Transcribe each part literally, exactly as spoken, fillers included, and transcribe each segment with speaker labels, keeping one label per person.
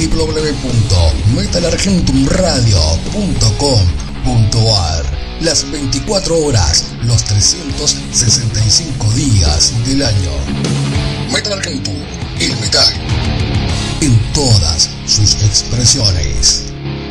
Speaker 1: w w w punto metal argentum radio punto com punto a r. Las veinticuatro horas, los trescientos sesenta y cinco días del año. Metal Argentum, el metal en todas sus expresiones.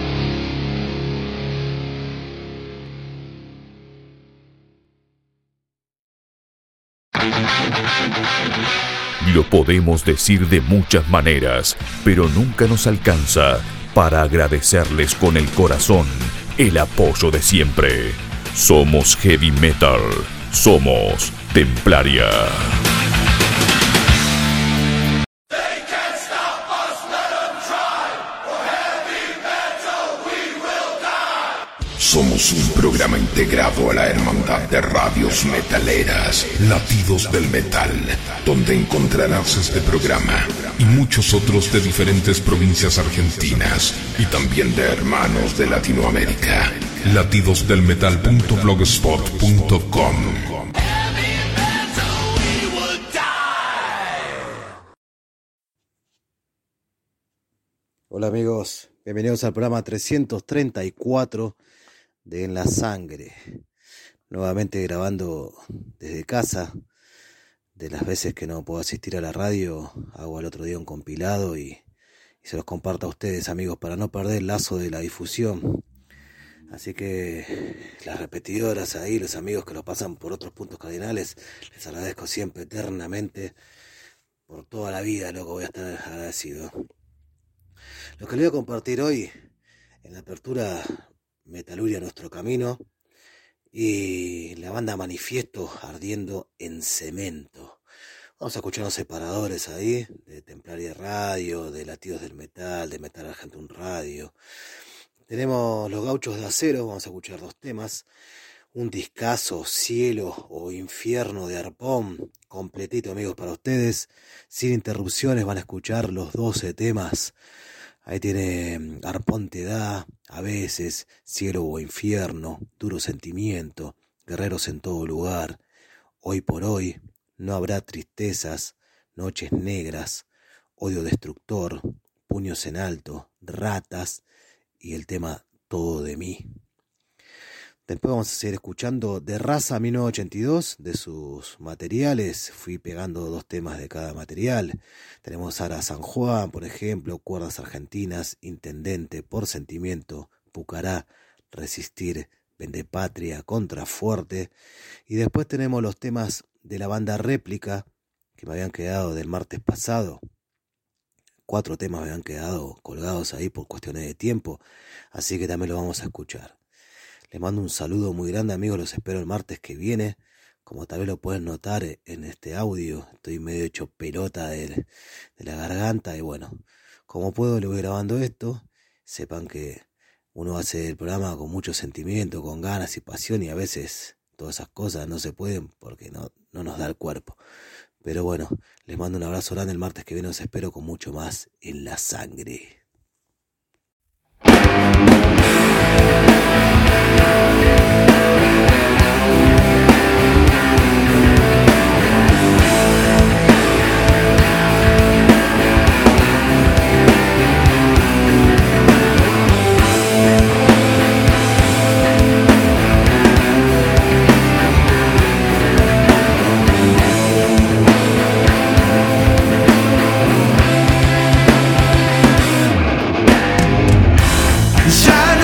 Speaker 2: Lo podemos decir de muchas maneras, pero nunca nos alcanza para agradecerles con el corazón el apoyo de siempre. Somos Heavy Metal, somos Templaria.
Speaker 3: Somos un programa integrado a la hermandad de radios metaleras, Latidos del Metal, donde encontrarás este programa y muchos otros de diferentes provincias argentinas y también de hermanos de Latinoamérica. latidos del metal punto blogspot punto com.
Speaker 4: Hola amigos, bienvenidos al programa trescientos treinta y cuatro de En la Sangre. Nuevamente grabando desde casa. De las veces que no puedo asistir a la radio, hago al otro día un compilado y, y se los comparto a ustedes, amigos, para no perder el lazo de la difusión. Así que las repetidoras ahí, los amigos que lo pasan por otros puntos cardinales, les agradezco siempre eternamente. Por toda la vida, loco, voy a estar agradecido. Lo que les voy a compartir hoy en la apertura Metaluria Nuestro Camino y la banda Manifiesto Ardiendo en Cemento. Vamos a escuchar los separadores ahí de Templaria Radio, de Latidos del Metal, de Metal Argentum Radio. Tenemos Los Gauchos de Acero, vamos a escuchar dos temas. Un discazo, Cielo o Infierno de Arpón, completito amigos para ustedes. Sin interrupciones van a escuchar los doce temas. Ahí tiene Arpón te da, a veces, Cielo o Infierno, Duro Sentimiento, Guerreros en todo lugar, Hoy por hoy, No habrá tristezas, Noches negras, Odio destructor, Puños en alto, Ratas y el tema Todo de mí. Después vamos a seguir escuchando De Raza mil novecientos ochenta y dos, de sus materiales. Fui pegando dos temas de cada material. Tenemos Ara San Juan, por ejemplo, Cuerdas Argentinas, Intendente, Por Sentimiento, Pucará, Resistir, Vendepatria, Contrafuerte. Y después tenemos los temas de la banda Réplica, que me habían quedado del martes pasado. Cuatro temas me habían quedado colgados ahí por cuestiones de tiempo, así que también lo vamos a escuchar. Les mando un saludo muy grande, amigos, los espero el martes que viene. Como tal vez lo pueden notar en este audio, estoy medio hecho pelota de, de la garganta y bueno, como puedo le voy grabando esto. Sepan que uno hace el programa con mucho sentimiento, con ganas y pasión y a veces todas esas cosas no se pueden porque no, no nos da el cuerpo. Pero bueno, les mando un abrazo grande, el martes que viene los espero con mucho más En la Sangre.
Speaker 5: Ya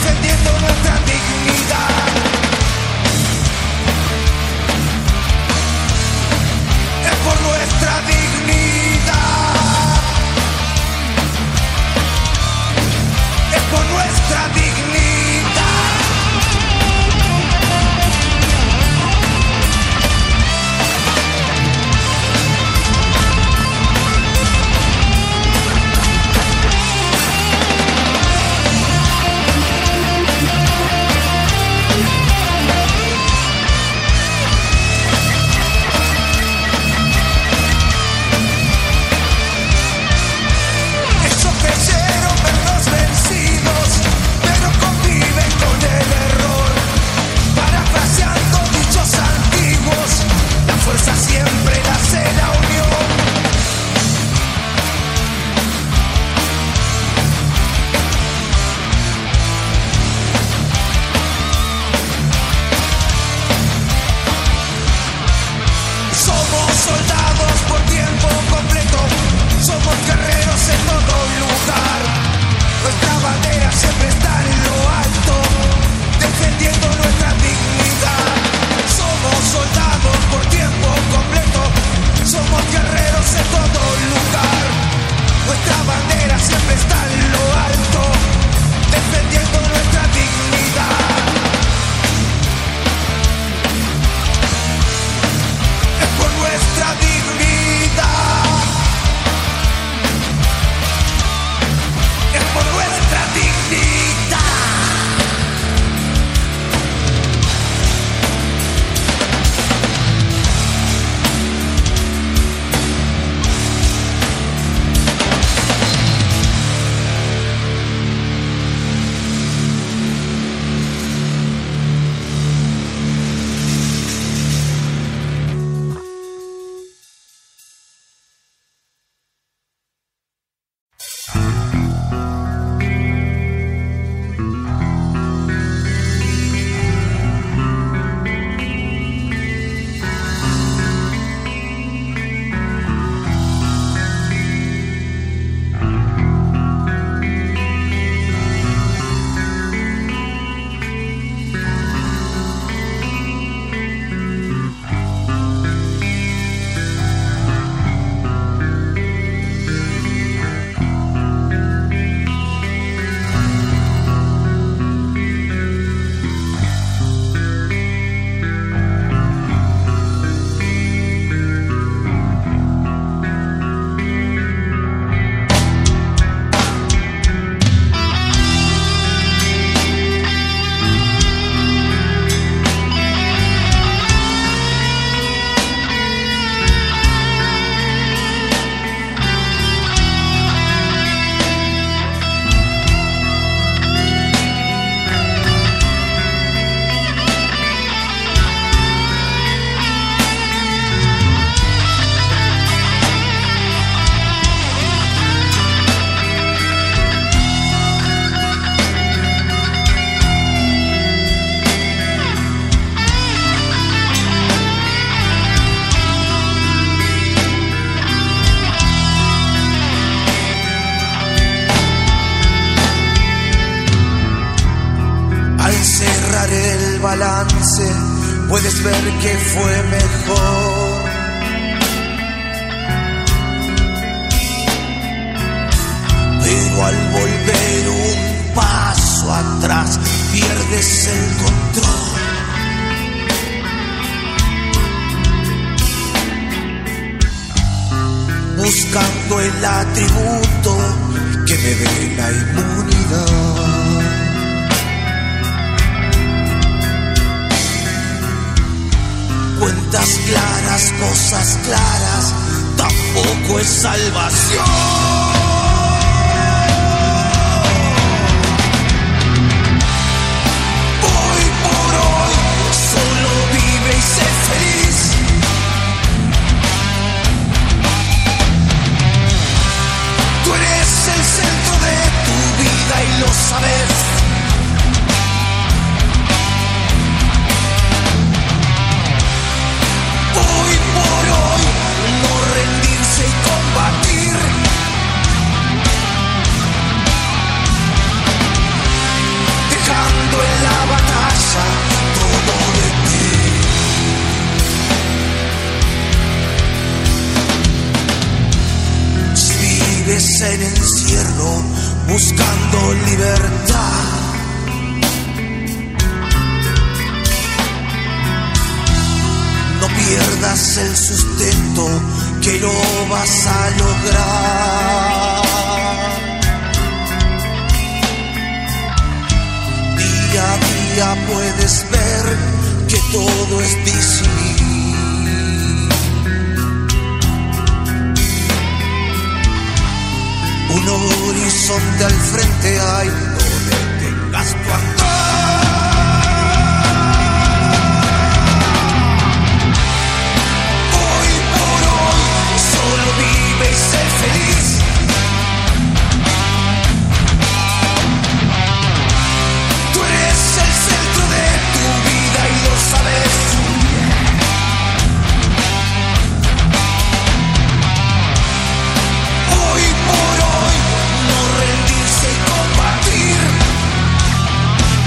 Speaker 5: defendiendo nuestra dignidad. Es por nuestra dignidad. Es por nuestra dignidad. Siempre nace la unión. Somos soldados por tiempo completo, somos guerreros en todo lugar. Nuestra bandera siempre está en lo alto, defendiendo nuestra dignidad. Somos soldados por tiempo completo, somos guerreros en todo lugar. Nuestra bandera siempre está en lo alto, defendiendo nuestra dignidad. Es por nuestra dignidad. Es por nuestra dignidad. Puedes ver que fue mejor. Pero al volver un paso atrás pierdes el control. Buscando el atributo que me dé la inmunidad. Cuentas claras, cosas claras, tampoco es salvación. Hoy por hoy, solo vive y sé feliz. Tú eres el centro de tu vida y lo sabes. Hoy por hoy, no rendirse y combatir. encierro buscando libertad. No pierdas el sustento, que lo vas a lograr. Día a día puedes ver que todo es difícil. Un horizonte al frente hay, no detengas tu andar. Hoy por hoy solo vive y sé feliz. Tú eres el centro de tu vida y lo sabes. Hoy por hoy no rendirse y combatir.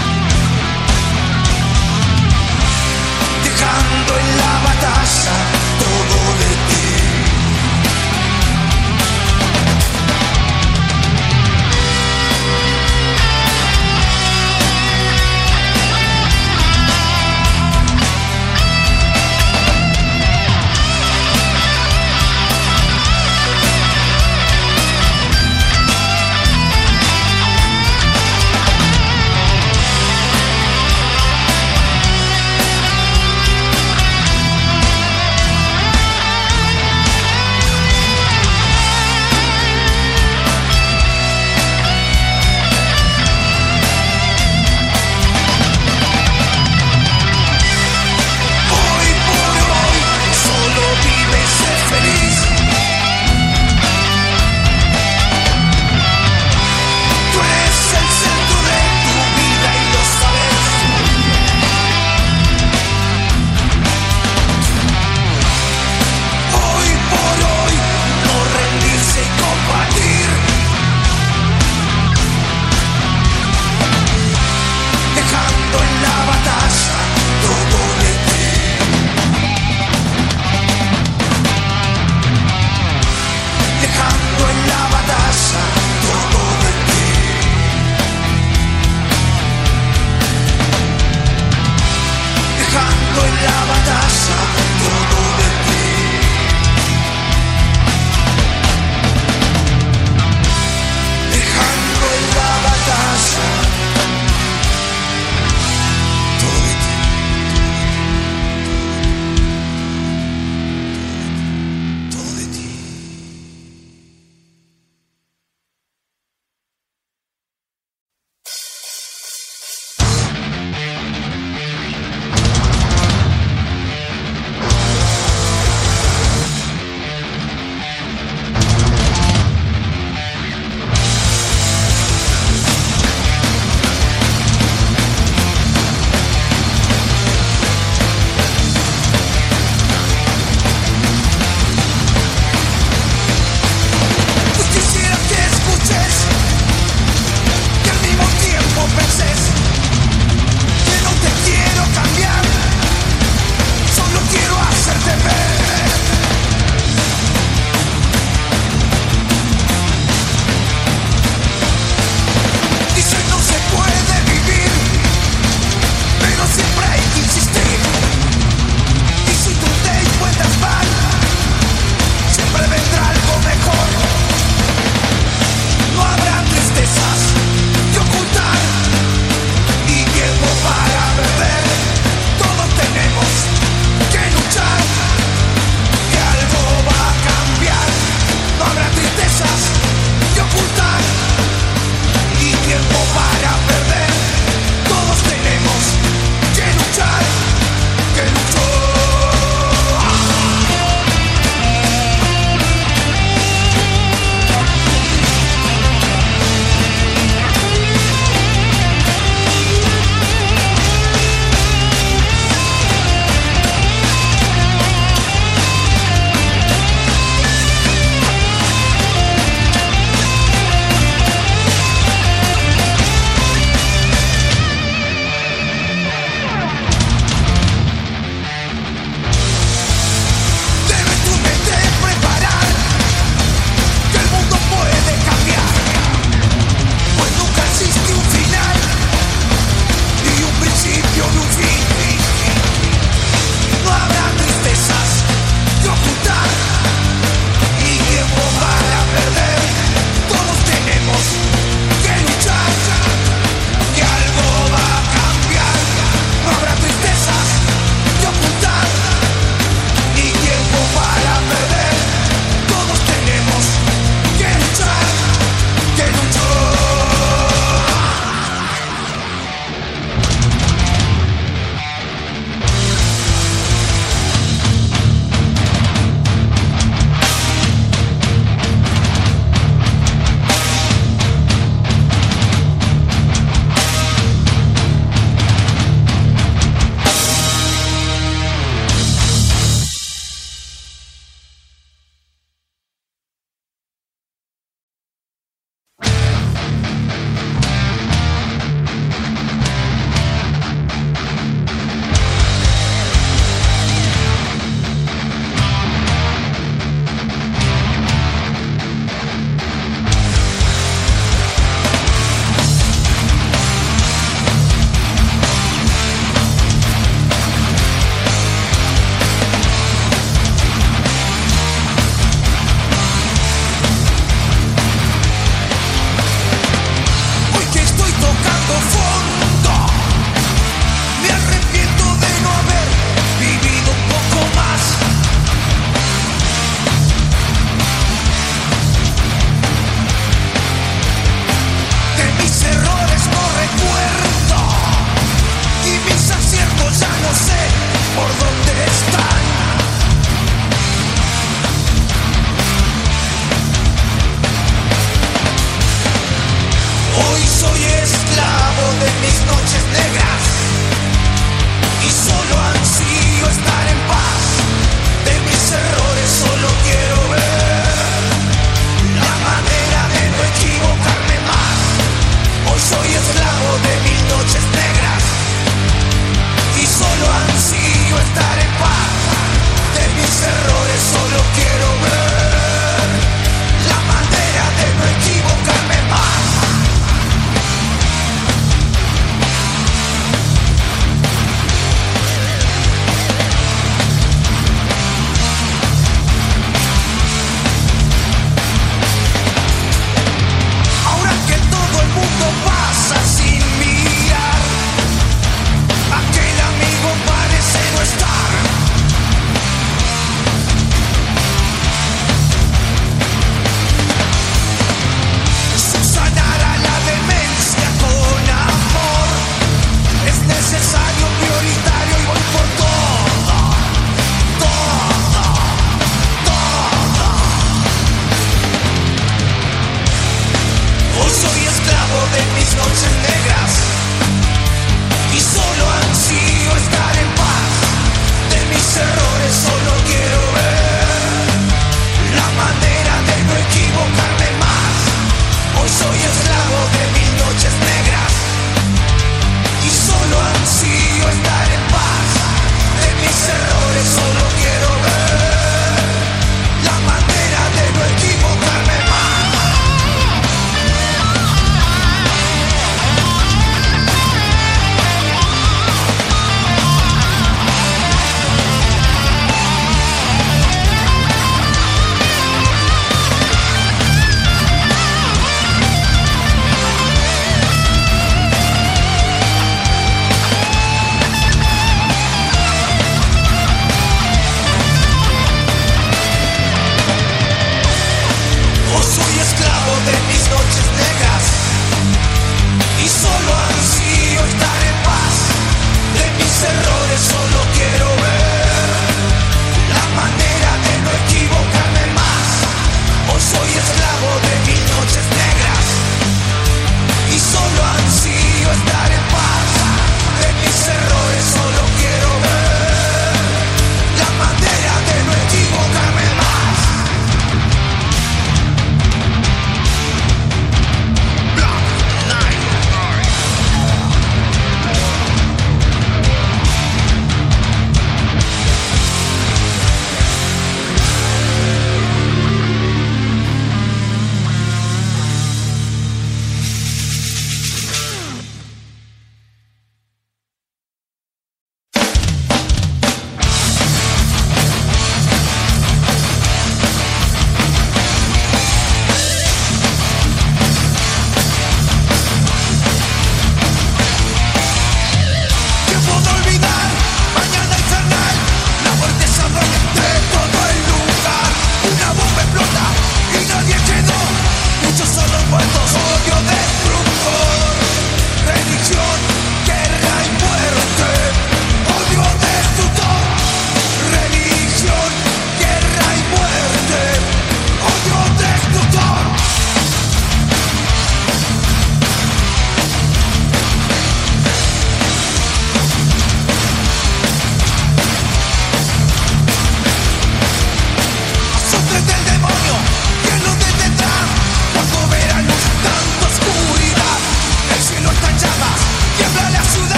Speaker 5: Hoy soy esclavo de mis noches negras y solo ansío estar en paz. De mis errores solo quiero ver la manera de no equivocarme más. Hoy soy esclavo de mis noches negras y solo ansío estar en paz. De mis errores solo quiero ver la manera de no equivocarme más.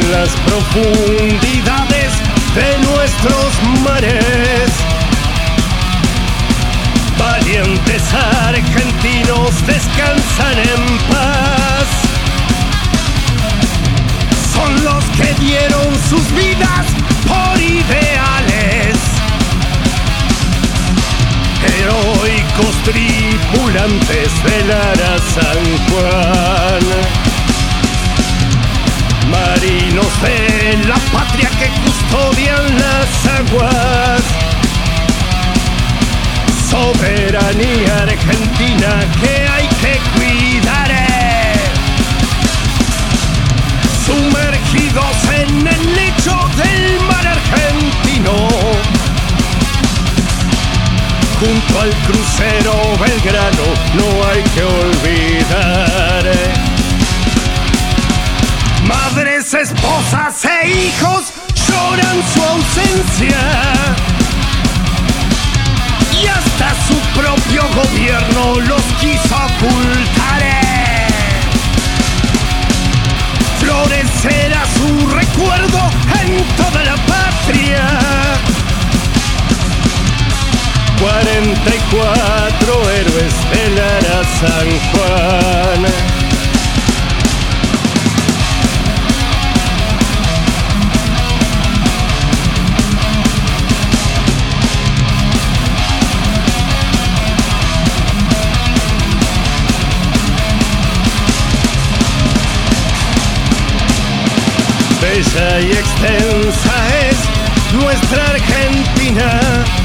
Speaker 6: en las profundidades de nuestros mares. Valientes argentinos descansan en paz. Son los que dieron sus vidas por ideales. Heroicos tripulantes del Ara San Juan. Marinos de la patria que custodian las aguas. Soberanía argentina que hay que cuidar. Sumergidos en el lecho del mar argentino, junto al crucero Belgrano, no hay que olvidar. Madres, esposas e hijos lloran su ausencia, y hasta su propio gobierno los quiso ocultar. Florecerá su recuerdo en toda la patria. cuarenta y cuatro héroes del Ara San Juan. Bella y extensa es nuestra Argentina,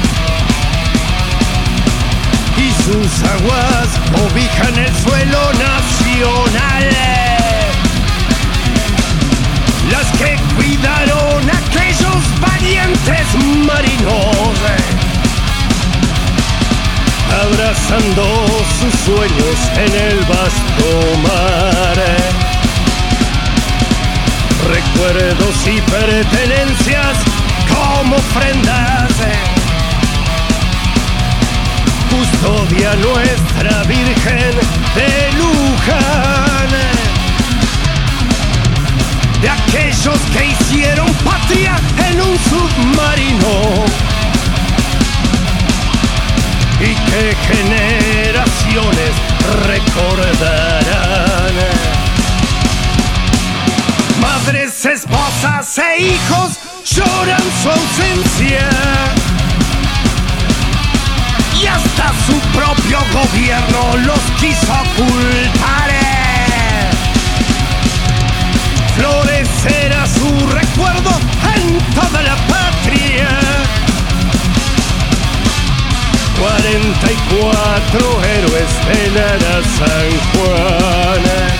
Speaker 6: y sus aguas cobijan el suelo nacional. Las que cuidaron aquellos valientes marinos, abrazando sus sueños en el vasto mar. Recuerdos y pertenencias como ofrendas, custodia nuestra Virgen de Luján, de aquellos que hicieron patria en un submarino, y que generaciones recordarán. Madres, esposas e hijos lloran su ausencia, y hasta su propio gobierno los quiso ocultar. Florecerá su recuerdo en toda la patria. cuarenta y cuatro héroes del Ara San Juan.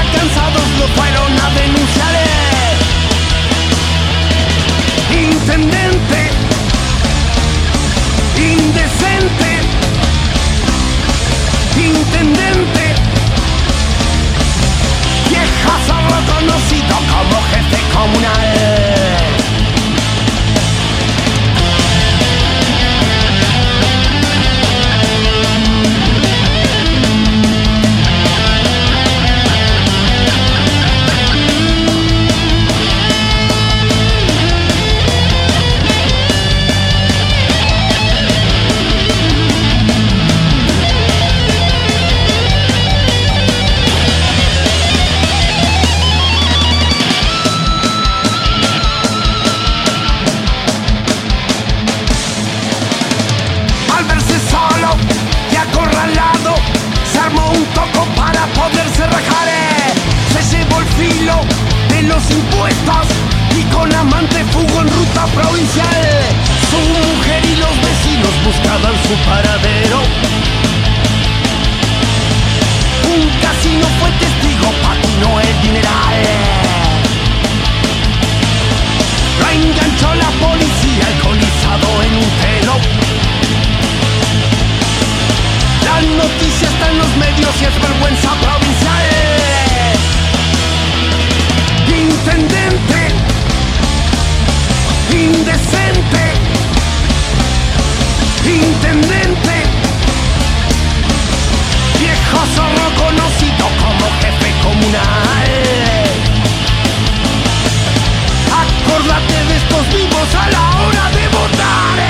Speaker 6: cansados lo fueron a denunciar. Intendente, indecente, intendente, viejazo reconocido como jefe comunal. Impuestos y con amante fugó en ruta provincial. Su mujer y los vecinos buscaban su paradero. Un casino fue testigo, patinó el dineral. Lo enganchó la policía alcoholizado en un telo. La noticia está en los medios y es vergüenza provincial. Intendente, indecente, intendente, viejo zorro conocido como jefe comunal. Acórdate de estos vivos a la hora de votar.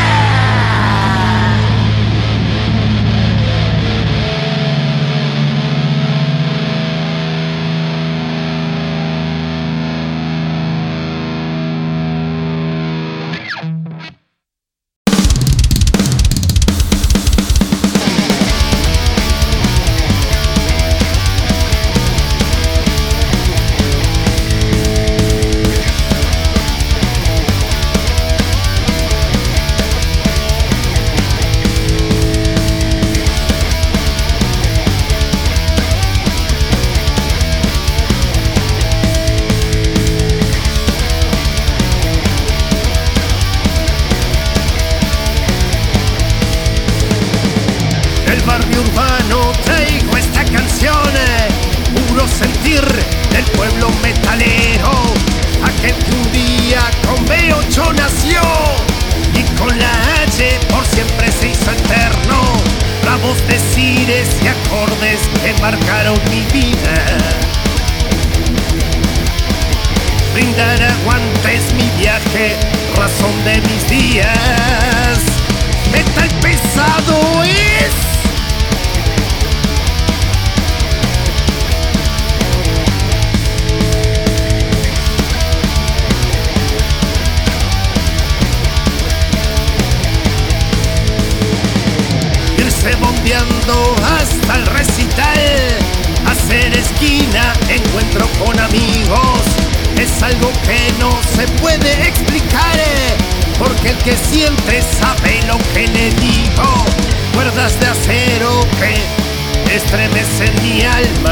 Speaker 6: Hasta el recital, hacer esquina, encuentro con amigos, es algo que no se puede explicar, porque el que siente sabe lo que le digo. Cuerdas de acero que estremecen mi alma.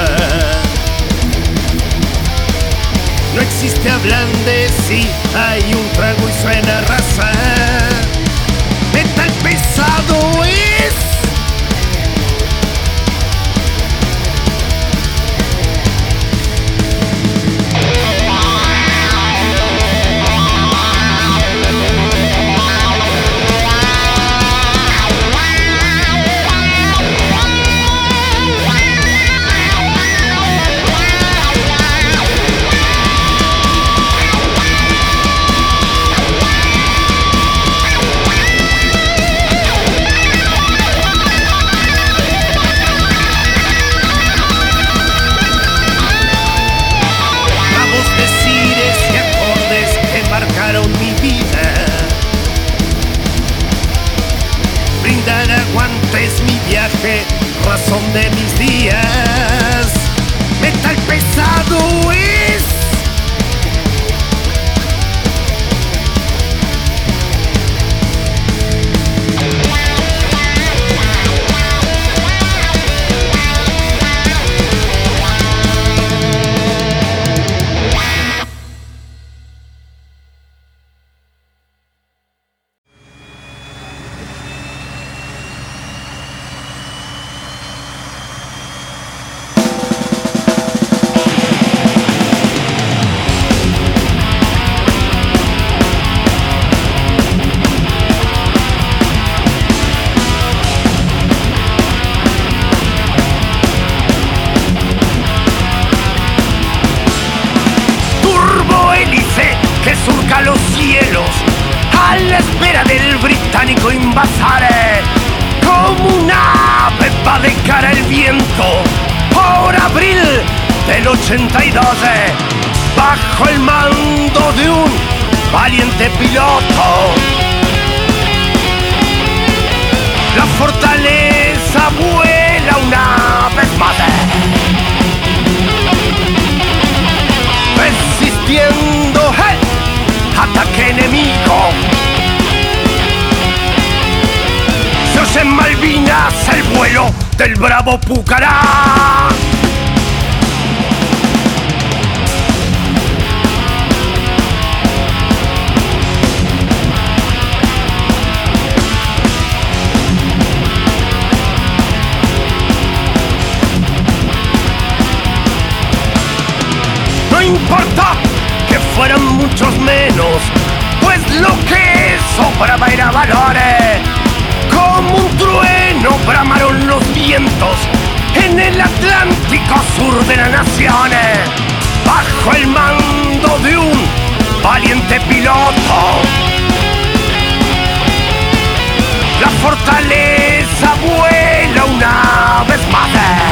Speaker 6: No existe ablande si hay un trago y suena raza. Metal pesado es. Razón de mis días, metal pesado es. pasare como una ave va de cara el viento por abril del ochenta y dos, bajo el mando de un valiente piloto. La fortaleza vuela una vez más, resistiendo el ataque enemigo. Se oye en Malvinas el vuelo del bravo Pucará. No importa que fueran muchos menos, pues lo que sobraba era valores. Como un trueno bramaron los vientos en el Atlántico sur de las naciones, bajo el mando de un valiente piloto. La fortaleza vuela una vez más,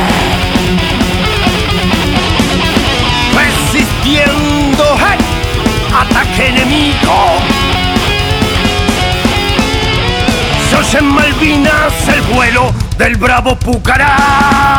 Speaker 6: resistiendo el ataque enemigo. Se oye en Malvinas el vuelo del bravo Pucará.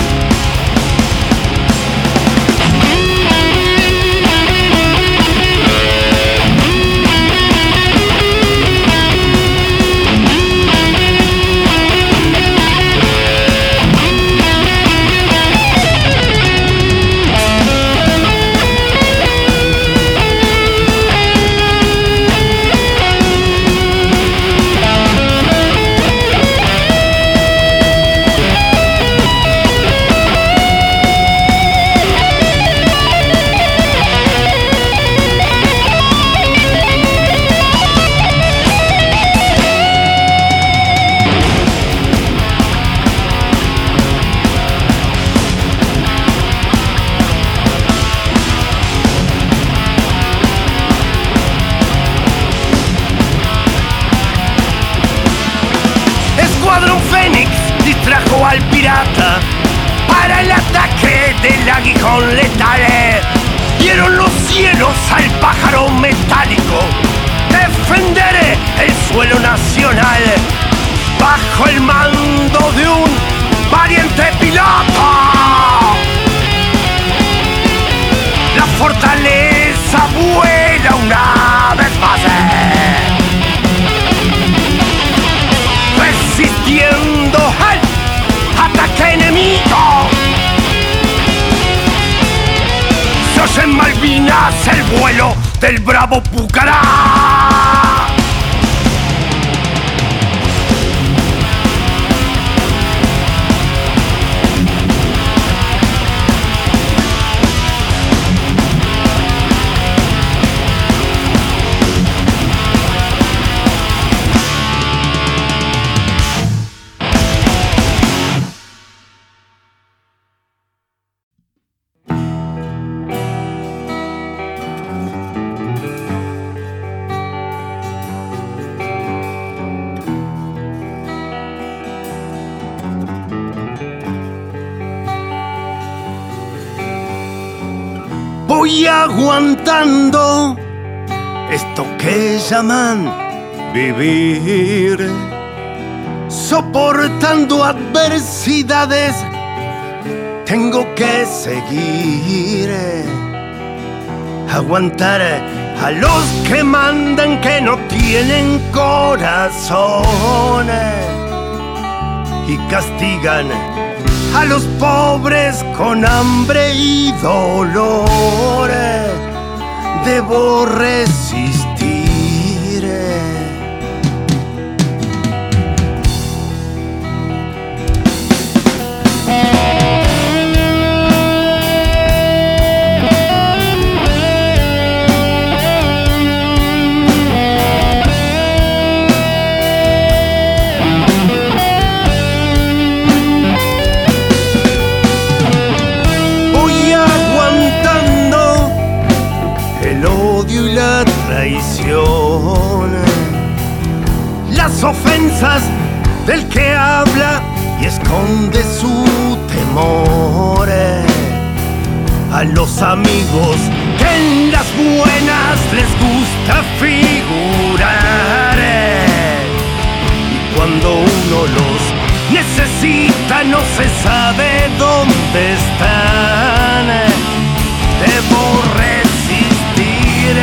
Speaker 6: Distrajo al pirata para el ataque del aguijón letal. Dieron los cielos al pájaro metálico, defender el suelo nacional, bajo el mando de un valiente piloto. La fortaleza vuela una vez más, resistiendo el ataque enemigo. Se oye en Malvinas el vuelo del bravo Pucará. Voy aguantando esto que llaman vivir, soportando adversidades, tengo que seguir, aguantar a los que mandan que no tienen corazón y castigan a los pobres con hambre y dolor. Debo resistir. las ofensas del que habla y esconde su temor. A los amigos que en las buenas les gusta figurar, y cuando uno los necesita no se sabe dónde están. Debo resistir,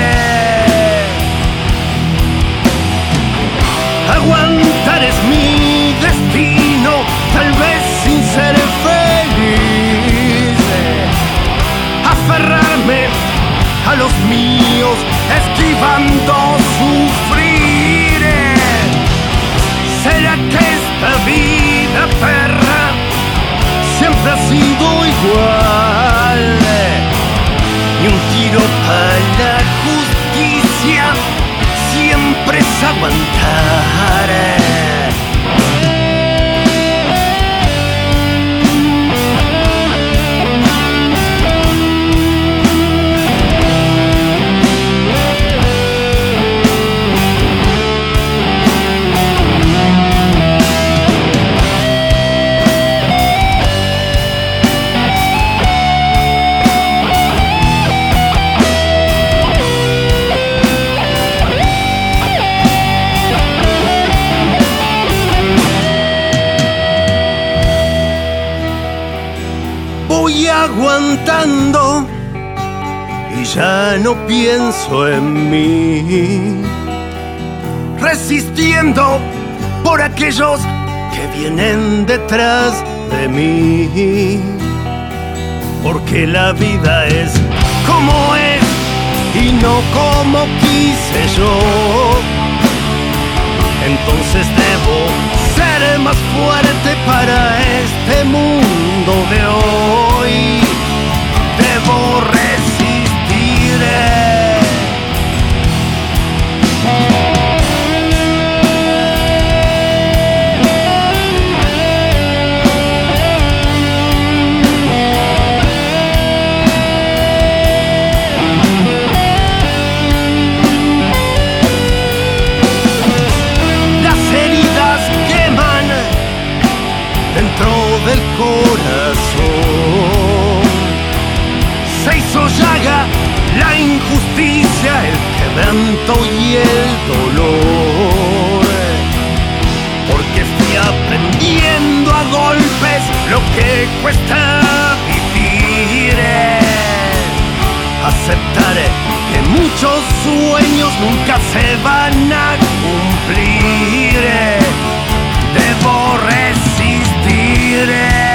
Speaker 6: aguantar es mi destino, tal vez sin ser feliz. Aferrarme a los míos, esquivando sufrir. ¿Será que esta vida perra siempre ha sido igual? Y un tiro para la justicia siempre es aguantar. Voy aguantando y ya no pienso en mí, resistiendo por aquellos que vienen detrás de mí, porque la vida es como es y no como quise yo. Entonces debo ser más fuerte para este mundo de hoy. Debo resistir. Del corazón se hizo llaga la injusticia, el quebranto y el dolor, porque fui aprendiendo a golpes lo que cuesta vivir. Aceptar que muchos sueños nunca se van a cumplir. Debo resistir.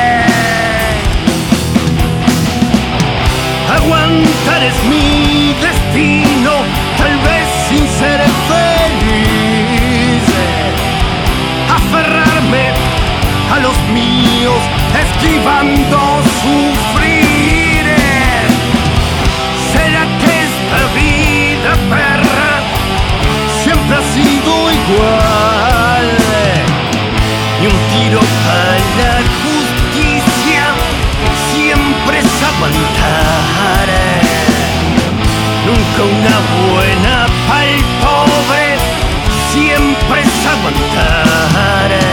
Speaker 6: Aguantar es mi destino, tal vez sin ser feliz. Aferrarme a los míos, esquivando sufrir. ¿Será que esta vida perra siempre ha sido igual? Y un tiro a la justicia siempre es aguantar. Nunca una buena pa'l pobre, siempre es aguantar.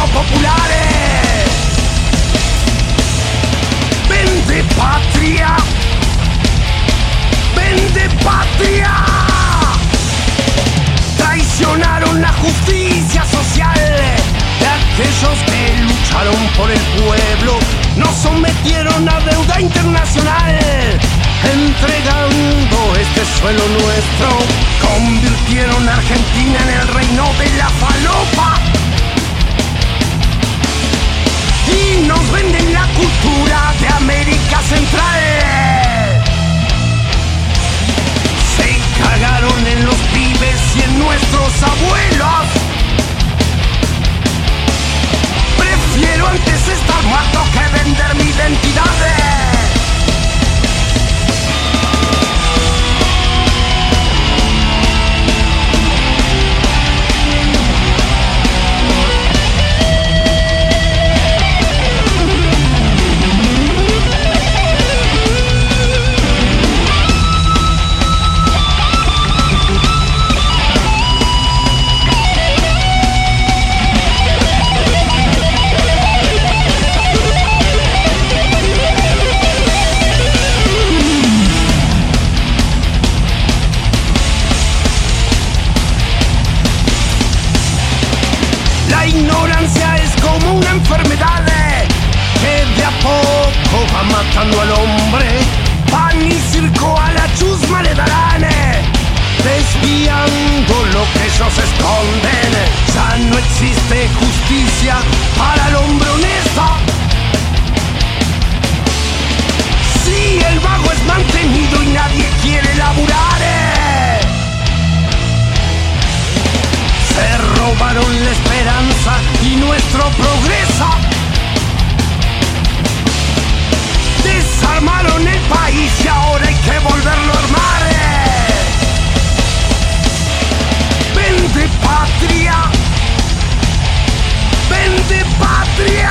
Speaker 6: populares. Vende patria, vende patria. Traicionaron la justicia social de aquellos que lucharon por el pueblo. Nos sometieron a deuda internacional, entregando este suelo nuestro. Convirtieron a Argentina en el reino de la falopa y nos venden la cultura de América Central. Se cagaron en los pibes y en nuestros abuelos. Prefiero antes estar muerto que vender mi identidad. Matando al hombre, pan y circo a la chusma le darán, desviando lo que ellos esconden. Ya no existe justicia para el hombre honesto. Si el vago es mantenido y nadie quiere laburar, se robaron la esperanza y nuestro progreso. Desarmaron el país y ahora hay que volverlo a armar. Vende patria, vende patria.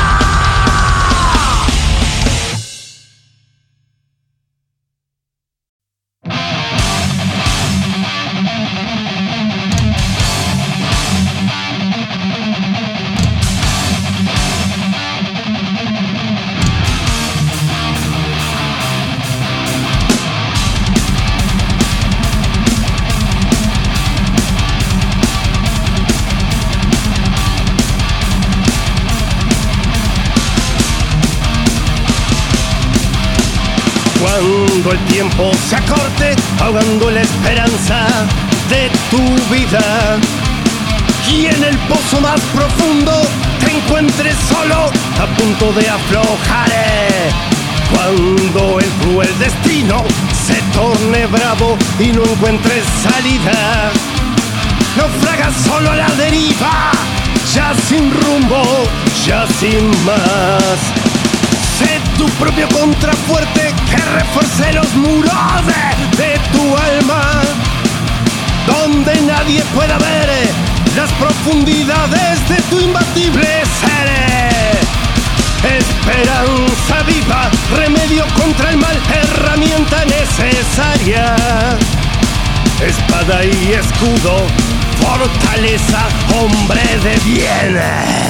Speaker 6: Cuando el tiempo se acorte, ahogando la esperanza de tu vida, y en el pozo más profundo te encuentres solo, a punto de aflojar. Cuando el cruel destino se torne bravo y no encuentres salida, naufragas solo a la deriva, ya sin rumbo, ya sin más. Sé tu propio contrafuerte que refuerce los muros de, de tu alma, donde nadie pueda ver las profundidades de tu imbatible ser. Esperanza viva, remedio contra el mal, herramienta necesaria. Espada y escudo, fortaleza, hombre de bien.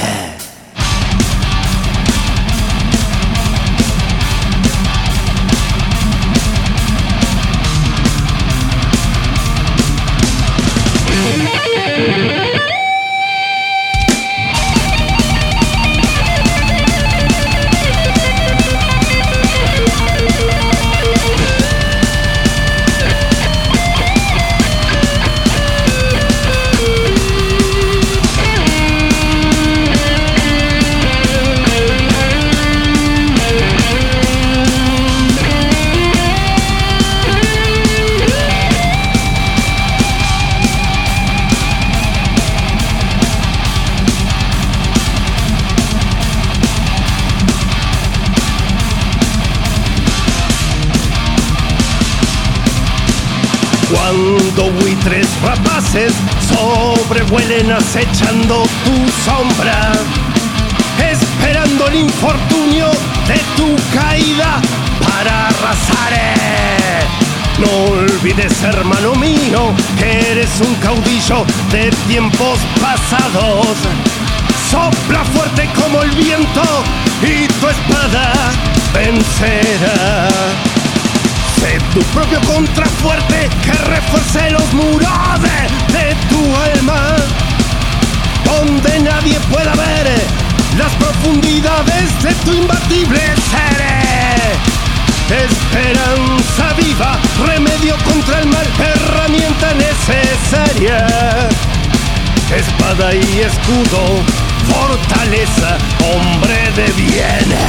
Speaker 6: Cuando buitres rapaces sobrevuelen acechando tu sombra, esperando el infortunio de tu caída para arrasar. No olvides, hermano mío, que eres un caudillo de tiempos pasados. Sopla fuerte como el viento y tu espada vencerá. Sé tu propio contrafuerte que refuerce los muros de, de tu alma, donde nadie pueda ver las profundidades de tu imbatible ser. Esperanza viva, remedio contra el mal, herramienta necesaria. Espada y escudo, fortaleza, hombre de bien.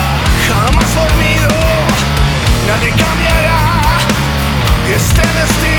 Speaker 5: Nadie cambiará este destino.